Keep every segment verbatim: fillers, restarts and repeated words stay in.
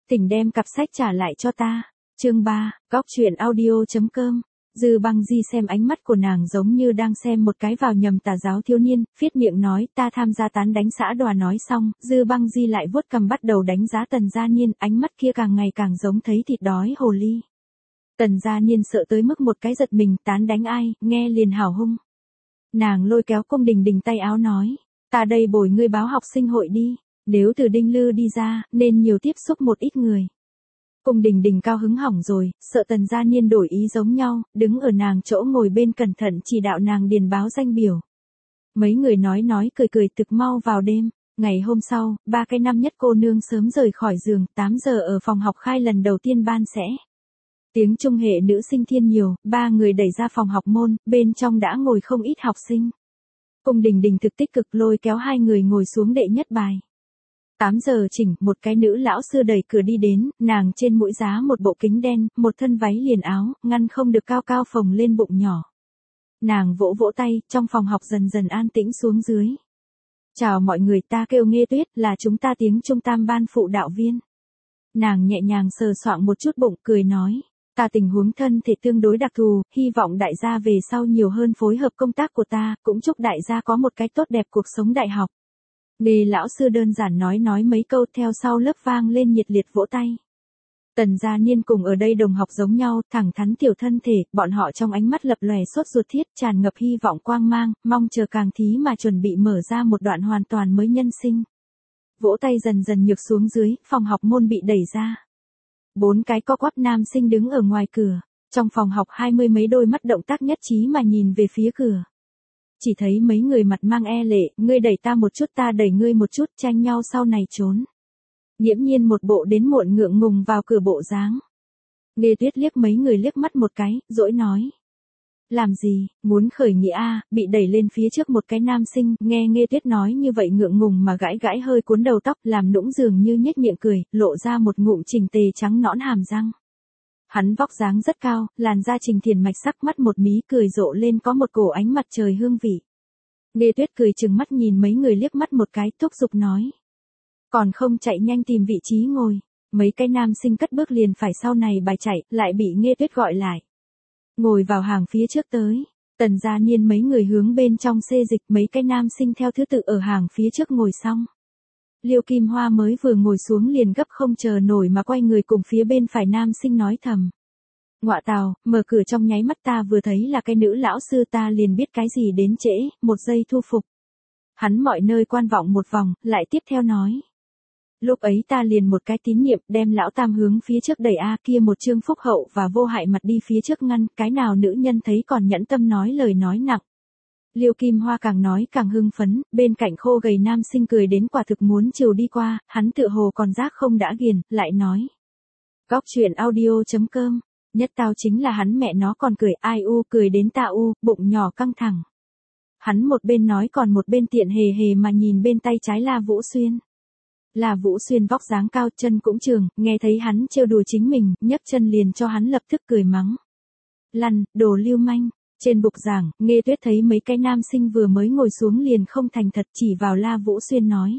Tỉnh đem cặp sách trả lại cho ta. Chương ba, góc truyện audio chấm com. Dư Băng Di xem ánh mắt của nàng giống như đang xem một cái vào nhầm tà giáo thiếu niên, phiết miệng nói ta tham gia tán đánh xã Đòa. Nói xong, Dư Băng Di lại vuốt cầm bắt đầu đánh giá Tần Gia Niên, ánh mắt kia càng ngày càng giống thấy thịt đói hồ ly. Tần Gia Niên sợ tới mức một cái giật mình, tán đánh ai, nghe liền hào hung. Nàng lôi kéo Cung Đình Đình tay áo nói, ta đây bồi ngươi báo học sinh hội đi, nếu từ Đinh Lư đi ra, nên nhiều tiếp xúc một ít người. Cung Đình Đình cao hứng hỏng rồi, sợ Tần Gia Niên đổi ý giống nhau, đứng ở nàng chỗ ngồi bên cẩn thận chỉ đạo nàng điền báo danh biểu. Mấy người nói nói cười cười thực mau vào đêm. Ngày hôm sau, ba cái năm nhất cô nương sớm rời khỏi giường, tám giờ ở phòng học khai lần đầu tiên ban sẽ. Tiếng Trung hệ nữ sinh thiên nhiều, ba người đẩy ra phòng học môn, bên trong đã ngồi không ít học sinh. Cung Đình Đình thực tích cực lôi kéo hai người ngồi xuống đệ nhất bài. tám giờ chỉnh, một cái nữ lão sư đẩy cửa đi đến, nàng trên mũi giá một bộ kính đen, một thân váy liền áo, ngăn không được cao cao phồng lên bụng nhỏ. Nàng vỗ vỗ tay, trong phòng học dần dần an tĩnh xuống dưới. Chào mọi người, ta kêu Nghê Tuyết, là chúng ta tiếng Trung tam ban phụ đạo viên. Nàng nhẹ nhàng sờ soạng một chút bụng, cười nói, ta tình huống thân thể tương đối đặc thù, hy vọng đại gia về sau nhiều hơn phối hợp công tác của ta, cũng chúc đại gia có một cái tốt đẹp cuộc sống đại học. Nghê lão sư đơn giản nói nói mấy câu, theo sau lớp vang lên nhiệt liệt vỗ tay. Tần Gia Niên cùng ở đây đồng học giống nhau, thẳng thắn tiểu thân thể, bọn họ trong ánh mắt lập lòe sốt ruột thiết, tràn ngập hy vọng quang mang, mong chờ càng thí mà chuẩn bị mở ra một đoạn hoàn toàn mới nhân sinh. Vỗ tay dần dần nhược xuống dưới, phòng học môn bị đẩy ra. Bốn cái co quắp nam sinh đứng ở ngoài cửa, trong phòng học hai mươi mấy đôi mắt động tác nhất trí mà nhìn về phía cửa. Chỉ thấy mấy người mặt mang e lệ, ngươi đẩy ta một chút ta đẩy ngươi một chút, tranh nhau sau này trốn. Nghiễm Nhiên một bộ đến muộn ngượng ngùng vào cửa bộ dáng. Nghê Tuyết liếc mấy người liếc mắt một cái, dỗi nói. Làm gì, muốn khởi nghĩa a? Bị đẩy lên phía trước một cái nam sinh, nghe Nghê Tuyết nói như vậy ngượng ngùng mà gãi gãi hơi cuốn đầu tóc, làm nũng dường như nhếch miệng cười, lộ ra một ngụm chỉnh tề trắng nõn hàm răng. Hắn vóc dáng rất cao, làn da trình thiền mạch sắc, mắt một mí cười rộ lên có một cổ ánh mặt trời hương vị. Nghê Tuyết cười chừng mắt nhìn mấy người liếc mắt một cái, thúc giục nói. Còn không chạy nhanh tìm vị trí ngồi. Mấy cái nam sinh cất bước liền phải sau này bài chạy, lại bị Nghê Tuyết gọi lại. Ngồi vào hàng phía trước tới. Tần Gia Niên mấy người hướng bên trong xê dịch, mấy cái nam sinh theo thứ tự ở hàng phía trước ngồi xong. Liêu Kim Hoa mới vừa ngồi xuống liền gấp không chờ nổi mà quay người cùng phía bên phải nam sinh nói thầm. Ngọa tào, mở cửa trong nháy mắt ta vừa thấy là cái nữ lão sư ta liền biết cái gì đến trễ, một giây thu phục. Hắn mọi nơi quan vọng một vòng, lại tiếp theo nói. Lúc ấy ta liền một cái tín niệm đem lão tam hướng phía trước đẩy a kia một chương phúc hậu và vô hại mặt đi phía trước ngăn, cái nào nữ nhân thấy còn nhẫn tâm nói lời nói nặng. Liêu Kim Hoa càng nói càng hưng phấn, bên cạnh khô gầy nam sinh cười đến quả thực muốn chiều đi qua, hắn tựa hồ còn giác không đã ghiền, lại nói. Góc truyện audio chấm com, nhất tao chính là hắn mẹ nó còn cười ai u cười đến ta u, bụng nhỏ căng thẳng. Hắn một bên nói còn một bên tiện hề hề mà nhìn bên tay trái La Vũ Xuyên. La Vũ Xuyên vóc dáng cao, chân cũng trường, nghe thấy hắn trêu đùa chính mình, nhấc chân liền cho hắn lập tức cười mắng. Lăn, đồ lưu manh. Trên bục giảng, Nghê Tuyết thấy mấy cái nam sinh vừa mới ngồi xuống liền không thành thật, chỉ vào La Vũ Xuyên nói.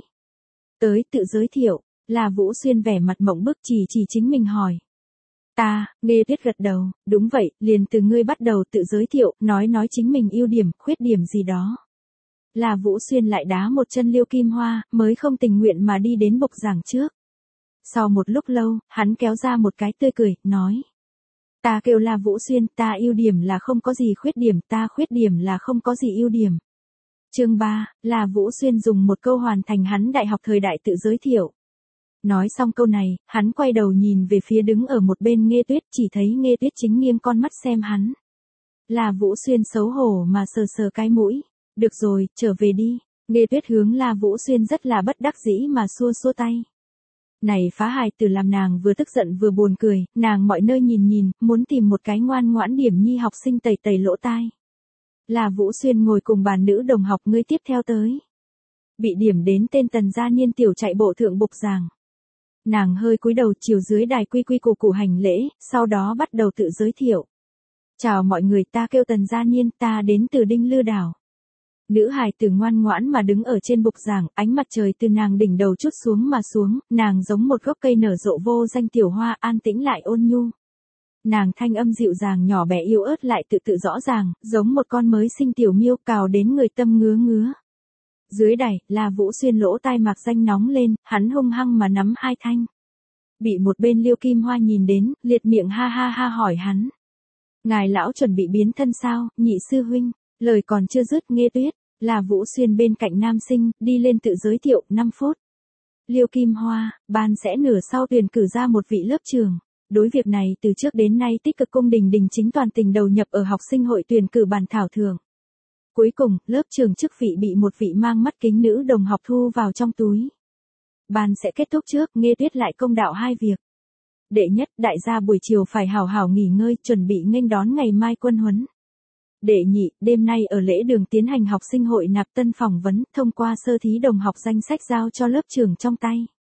Tới tự giới thiệu, La Vũ Xuyên vẻ mặt mộng bức chỉ chỉ chính mình hỏi. Ta, Nghê Tuyết gật đầu, đúng vậy, liền từ ngươi bắt đầu tự giới thiệu, nói nói chính mình ưu điểm, khuyết điểm gì đó. La Vũ Xuyên lại đá một chân Liêu Kim Hoa, mới không tình nguyện mà đi đến bục giảng trước. Sau một lúc lâu, hắn kéo ra một cái tươi cười, nói. Ta kêu La Vũ Xuyên, ta ưu điểm là không có gì khuyết điểm, ta khuyết điểm là không có gì ưu điểm. Chương ba, La Vũ Xuyên dùng một câu hoàn thành hắn đại học thời đại tự giới thiệu. Nói xong câu này, hắn quay đầu nhìn về phía đứng ở một bên Nghê Tuyết, chỉ thấy Nghê Tuyết chính nghiêng con mắt xem hắn. La Vũ Xuyên xấu hổ mà sờ sờ cái mũi. Được rồi, trở về đi. Nghê Tuyết hướng La Vũ Xuyên rất là bất đắc dĩ mà xua xua tay. Này phá hài tử làm nàng vừa tức giận vừa buồn cười, nàng mọi nơi nhìn nhìn, muốn tìm một cái ngoan ngoãn điểm nhi học sinh tẩy tẩy lỗ tai. La Vũ Xuyên ngồi cùng bàn nữ đồng học ngươi tiếp theo tới. Bị điểm đến tên Tần Gia Niên tiểu chạy bộ thượng bục giảng. Nàng hơi cúi đầu chiều dưới đài quy quy củ củ hành lễ, sau đó bắt đầu tự giới thiệu. Chào mọi người, ta kêu Tần Gia Niên, ta đến từ Đinh Lư đảo. Nữ hài tử ngoan ngoãn mà đứng ở trên bục giảng, ánh mặt trời từ nàng đỉnh đầu chút xuống mà xuống, nàng giống một gốc cây nở rộ vô danh tiểu hoa, an tĩnh lại ôn nhu. Nàng thanh âm dịu dàng nhỏ bé yếu ớt lại tự tự rõ ràng, giống một con mới sinh tiểu miêu cào đến người tâm ngứa ngứa. Dưới đài, La Vũ Xuyên lỗ tai mạc danh nóng lên, hắn hung hăng mà nắm hai thanh. Bị một bên Liêu Kim Hoa nhìn đến, liệt miệng ha ha ha hỏi hắn. Ngài lão chuẩn bị biến thân sao, nhị sư huynh, lời còn chưa dứt nghe tuyết, La Vũ Xuyên bên cạnh nam sinh, đi lên tự giới thiệu, năm phút. Liêu Kim Hoa, ban sẽ nửa sau tuyển cử ra một vị lớp trưởng. Đối việc này từ trước đến nay tích cực cung đình đình chính toàn tình đầu nhập ở học sinh hội tuyển cử bàn thảo thưởng. Cuối cùng, lớp trưởng chức vị bị một vị mang mắt kính nữ đồng học thu vào trong túi. Ban sẽ kết thúc trước, nghe tuyết lại công đạo hai việc. Đệ nhất, đại gia buổi chiều phải hào hào nghỉ ngơi, chuẩn bị nghênh đón ngày mai quân huấn. Đệ nhị, đêm nay ở lễ đường tiến hành học sinh hội nạp tân phỏng vấn, thông qua sơ thí đồng học danh sách giao cho lớp trưởng trong tay.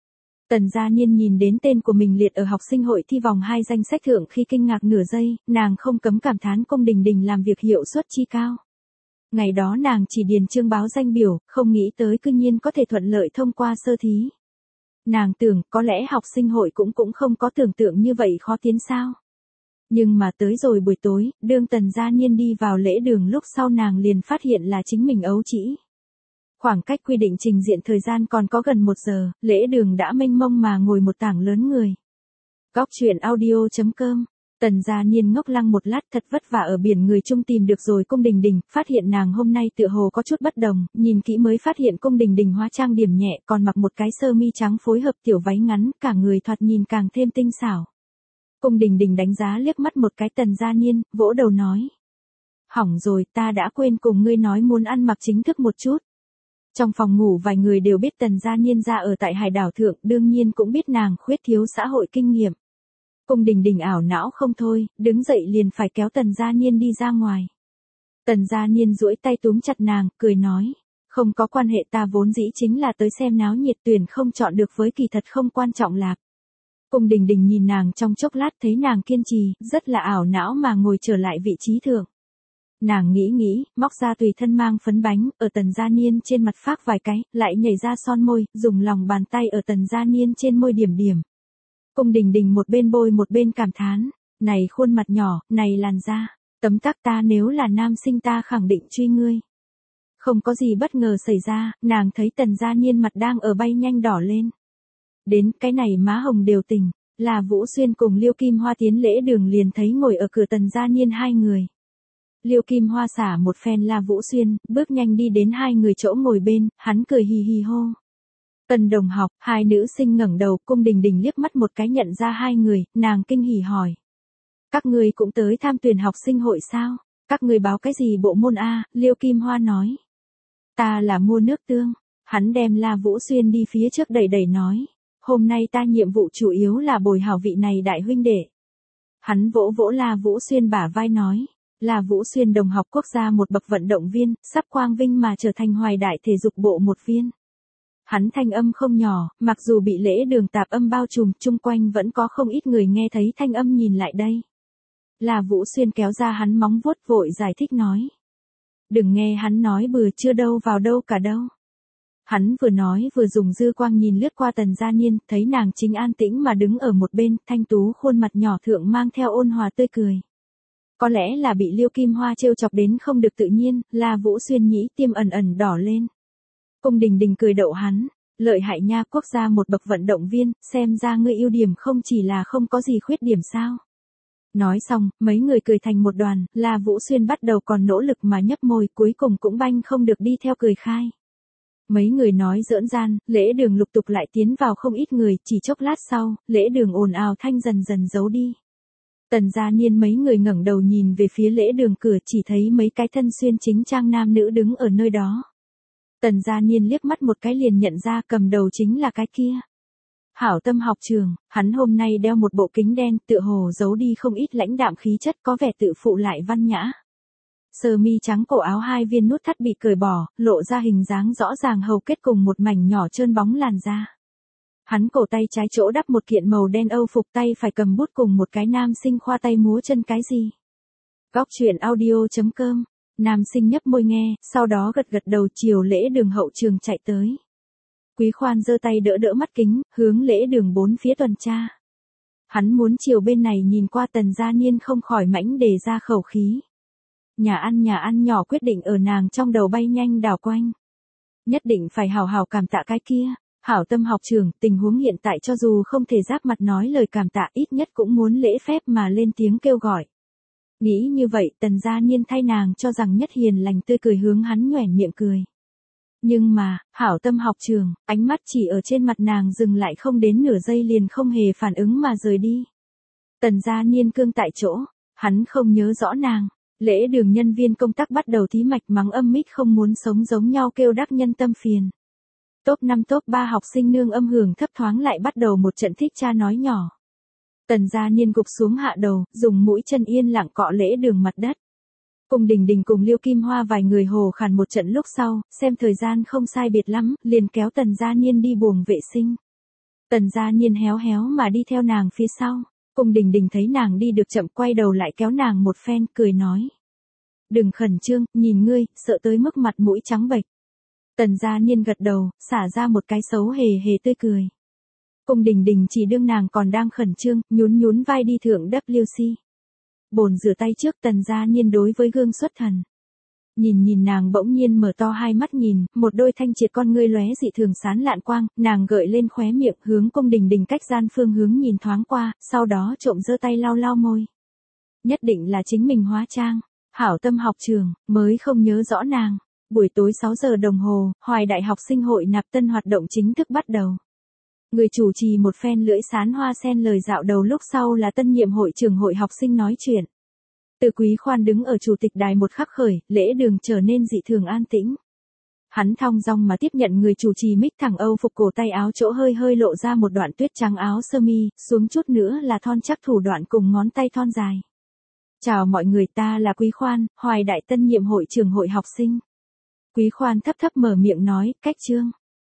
Tần Gia Niên nhìn đến tên của mình liệt ở học sinh hội thi vòng hai danh sách thượng khi kinh ngạc nửa giây, nàng không cấm cảm thán Cung Đình Đình làm việc hiệu suất chi cao. Ngày đó nàng chỉ điền chương báo danh biểu, không nghĩ tới cư nhiên có thể thuận lợi thông qua sơ thí. Nàng tưởng có lẽ học sinh hội cũng cũng không có tưởng tượng như vậy khó tiến sao. Nhưng mà tới rồi buổi tối, đương Tần Gia Niên đi vào lễ đường lúc sau nàng liền phát hiện là chính mình ấu trĩ. Khoảng cách quy định trình diện thời gian còn có gần một giờ, lễ đường đã mênh mông mà ngồi một tảng lớn người. Góc truyện audio chấm com. Tần Gia Niên ngốc lăng một lát thật vất vả ở biển người chung tìm được rồi Cung Đình Đình, phát hiện nàng hôm nay tựa hồ có chút bất đồng, nhìn kỹ mới phát hiện Cung Đình Đình hóa trang điểm nhẹ còn mặc một cái sơ mi trắng phối hợp tiểu váy ngắn, cả người thoạt nhìn càng thêm tinh xảo. Cung Đình Đình đánh giá liếc mắt một cái Tần Gia Niên, vỗ đầu nói. Hỏng rồi, ta đã quên cùng ngươi nói muốn ăn mặc chính thức một chút. Trong phòng ngủ vài người đều biết Tần Gia Niên ra ở tại hải đảo thượng, đương nhiên cũng biết nàng khuyết thiếu xã hội kinh nghiệm. Cung Đình Đình ảo não không thôi, đứng dậy liền phải kéo Tần Gia Niên đi ra ngoài. Tần Gia Niên duỗi tay túm chặt nàng, cười nói, không có quan hệ, ta vốn dĩ chính là tới xem náo nhiệt, tuyển không chọn được với kỳ thật không quan trọng lạc. Cung Đình Đình nhìn nàng trong chốc lát thấy nàng kiên trì, rất là ảo não mà ngồi trở lại vị trí thượng. Nàng nghĩ nghĩ, móc ra tùy thân mang phấn bánh, ở Tần Gia Niên trên mặt phác vài cái, lại nhảy ra son môi, dùng lòng bàn tay ở Tần Gia Niên trên môi điểm điểm. Cung Đình Đình một bên bôi một bên cảm thán, này khuôn mặt nhỏ, này làn da, tấm tắc, ta nếu là nam sinh ta khẳng định truy ngươi. Không có gì bất ngờ xảy ra, nàng thấy Tần Gia Niên mặt đang ở bay nhanh đỏ lên. Đến cái này má hồng đều tỉnh, là Vũ Xuyên cùng Liêu Kim Hoa tiến lễ đường liền thấy ngồi ở cửa Tần Gia Niên hai người. Liêu Kim Hoa xả một phen La Vũ Xuyên, bước nhanh đi đến hai người chỗ ngồi bên, hắn cười hì hì hô. Tần đồng học, hai nữ sinh ngẩng đầu, Cung Đình Đình liếc mắt một cái nhận ra hai người, nàng kinh hỉ hỏi. Các người cũng tới tham tuyển học sinh hội sao? Các người báo cái gì bộ môn A? Liêu Kim Hoa nói. Ta là mua nước tương. Hắn đem La Vũ Xuyên đi phía trước đẩy đẩy nói. Hôm nay ta nhiệm vụ chủ yếu là bồi hảo vị này đại huynh đệ. Hắn vỗ vỗ La Vũ Xuyên bả vai nói. Là Vũ Xuyên đồng học quốc gia một bậc vận động viên, sắp quang vinh mà trở thành hoài đại thể dục bộ một viên. Hắn thanh âm không nhỏ, mặc dù bị lễ đường tạp âm bao trùm, chung quanh vẫn có không ít người nghe thấy thanh âm nhìn lại đây. Là Vũ Xuyên kéo ra hắn móng vuốt vội giải thích nói. Đừng nghe hắn nói bừa, chưa đâu vào đâu cả đâu. Hắn vừa nói vừa dùng dư quang nhìn lướt qua Tần Gia Niên, thấy nàng chính an tĩnh mà đứng ở một bên, thanh tú khuôn mặt nhỏ thượng mang theo ôn hòa tươi cười. Có lẽ là bị Liêu Kim Hoa trêu chọc đến không được tự nhiên, La Vũ Xuyên nhĩ tiêm ẩn ẩn đỏ lên. Cung Đình Đình cười đậu hắn, lợi hại nha, quốc gia một bậc vận động viên, xem ra ngươi ưu điểm không chỉ là không có gì khuyết điểm sao. Nói xong, mấy người cười thành một đoàn, La Vũ Xuyên bắt đầu còn nỗ lực mà nhấp môi, cuối cùng cũng banh không được đi theo cười khai. Mấy người nói giỡn gian, lễ đường lục tục lại tiến vào không ít người, chỉ chốc lát sau, lễ đường ồn ào thanh dần dần giấu đi. Tần Gia Niên mấy người ngẩng đầu nhìn về phía lễ đường cửa, chỉ thấy mấy cái thân xuyên chính trang nam nữ đứng ở nơi đó. Tần Gia Niên liếc mắt một cái liền nhận ra cầm đầu chính là cái kia. Hảo Tâm học trường, hắn hôm nay đeo một bộ kính đen, tựa hồ giấu đi không ít lãnh đạm khí chất, có vẻ tự phụ lại văn nhã. Sơ mi trắng cổ áo hai viên nút thắt bị cởi bỏ, lộ ra hình dáng rõ ràng hầu kết cùng một mảnh nhỏ trơn bóng làn da. Hắn cổ tay trái chỗ đắp một kiện màu đen Âu phục, tay phải cầm bút cùng một cái nam sinh khoa tay múa chân cái gì. Góc truyện audio chấm com Nam sinh nhấp môi nghe, sau đó gật gật đầu chiều lễ đường hậu trường chạy tới. Quý Khoan giơ tay đỡ đỡ mắt kính, hướng lễ đường bốn phía tuần tra. Hắn muốn chiều bên này nhìn qua Tần Gia Niên không khỏi mãnh đề ra khẩu khí. Nhà ăn nhà ăn nhỏ quyết định ở nàng trong đầu bay nhanh đảo quanh. Nhất định phải hào hào cảm tạ cái kia. Hảo tâm học trường, tình huống hiện tại cho dù không thể giáp mặt nói lời cảm tạ ít nhất cũng muốn lễ phép mà lên tiếng kêu gọi. Nghĩ như vậy Tần Gia Niên thay nàng cho rằng nhất hiền lành tươi cười hướng hắn nhoẻn miệng cười. Nhưng mà, hảo tâm học trường, ánh mắt chỉ ở trên mặt nàng dừng lại không đến nửa giây liền không hề phản ứng mà rời đi. Tần Gia Niên cương tại chỗ, hắn không nhớ rõ nàng. Lễ đường nhân viên công tác bắt đầu thí mạch mắng âm mít không muốn sống giống nhau kêu đắc nhân tâm phiền. Top năm top ba học sinh nương âm hưởng thấp thoáng lại bắt đầu một trận thích cha nói nhỏ. Tần Gia Niên gục xuống hạ đầu, dùng mũi chân yên lặng cọ lễ đường mặt đất. Cùng Đình Đình cùng Liêu Kim Hoa vài người hồ khàn một trận lúc sau, xem thời gian không sai biệt lắm, liền kéo Tần Gia Niên đi buồng vệ sinh. Tần Gia Niên héo héo mà đi theo nàng phía sau. Cùng Đình Đình thấy nàng đi được chậm quay đầu lại kéo nàng một phen, cười nói. Đừng khẩn trương, nhìn ngươi, sợ tới mức mặt mũi trắng bệch. Tần Gia Niên gật đầu, xả ra một cái xấu hề hề tươi cười. Cùng Đình Đình chỉ đương nàng còn đang khẩn trương, nhún nhún vai đi thượng W C. Bồn rửa tay trước Tần Gia Niên đối với gương xuất thần. Nhìn nhìn nàng bỗng nhiên mở to hai mắt nhìn, một đôi thanh triệt con ngươi lóe dị thường sáng lạn quang, nàng gợi lên khóe miệng hướng Cung Đình Đình cách gian phương hướng nhìn thoáng qua, sau đó trộm giơ tay lau lau môi. Nhất định là chính mình hóa trang, hảo tâm học trường, mới không nhớ rõ nàng. Buổi tối sáu giờ đồng hồ, Hoài Đại học sinh hội nạp tân hoạt động chính thức bắt đầu. Người chủ trì một phen lưỡi sán hoa sen lời dạo đầu lúc sau là tân nhiệm hội trưởng hội học sinh nói chuyện. Từ Quý Khoan đứng ở chủ tịch đài một khắc khởi, lễ đường trở nên dị thường an tĩnh. Hắn thong dong mà tiếp nhận người chủ trì mic thẳng Âu phục cổ tay áo chỗ hơi hơi lộ ra một đoạn tuyết trắng áo sơ mi, xuống chút nữa là thon chắc thủ đoạn cùng ngón tay thon dài. Chào mọi người, ta là Quý Khoan, Hoài Đại tân nhiệm hội trưởng hội học sinh. Quý Khoan thấp thấp mở miệng nói, cách chương.